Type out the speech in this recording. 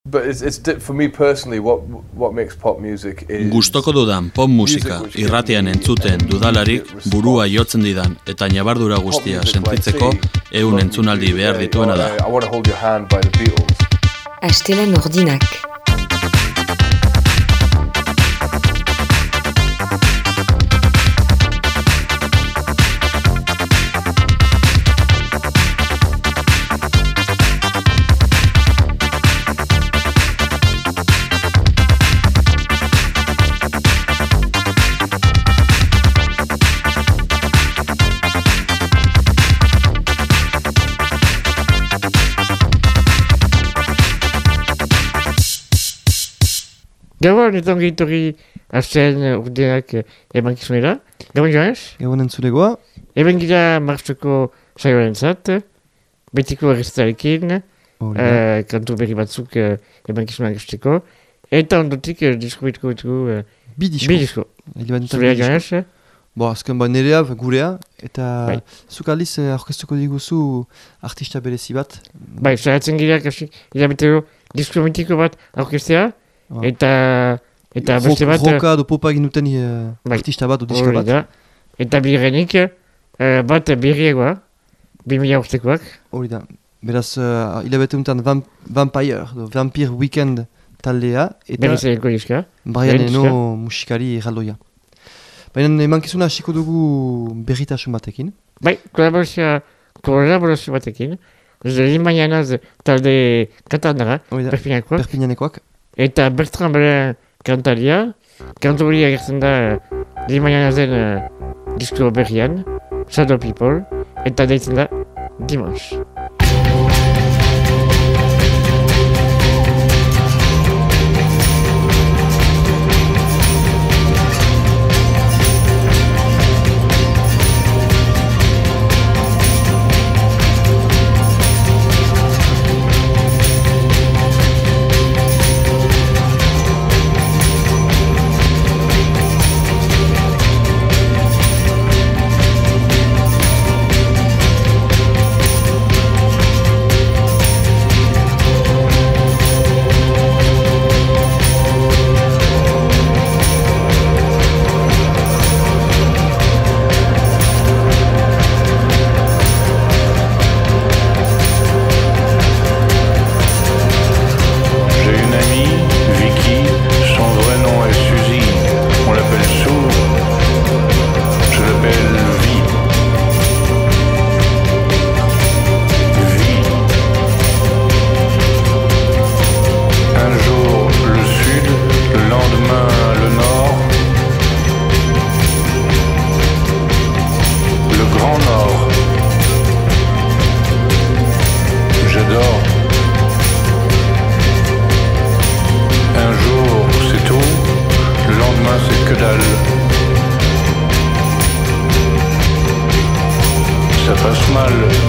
But it's for me personally, what makes pop music is... Gustoko dudan pop musika irratian entzuten dudalarik burua jotzen didan eta ñabardura guztia sentitzeko ehun entzunaldi behar dituena da. I want to hold your hand by the Beatles. Astelehen ordinak. Gabon, eton gehitorri Astelehen ordinak emankizunera. Gabon joanez? Gabon entzulegoa. Eben gira martxoko saioaren zat, betiko erreztarekin, kantu berri batzuk emankizunan gesteko, eta ondotik diskobituko ditugu Bi disko. Zurea joanez? Azken nerea, gurea, eta zuk aldiz aurkeztuko diguzu artista berezi bat. Zaratzen gira, hilabetero disko mitiko bat aurkeztea, eta beste bat... Roka do popa egin duten artista bat, diska bat. Eta birenik, bat berriegoa, 2000 urtekoak. Hori da, beraz, hilabete untan Vampire Weekend taldea, eta... Berriz egeko diska. Brian Eno musikari erraldoia. Baina emankizuna hasiko dugu berritasun batekin. Kolaborazio batekin. Limayanaz talde katanara, Perpignanekoak. Eta Bertrand Belen kantaria. Kantu hori agertzen da Limayanazen disko berrian, Shadow People, eta deitzen da Dimanche. Ça passe mal.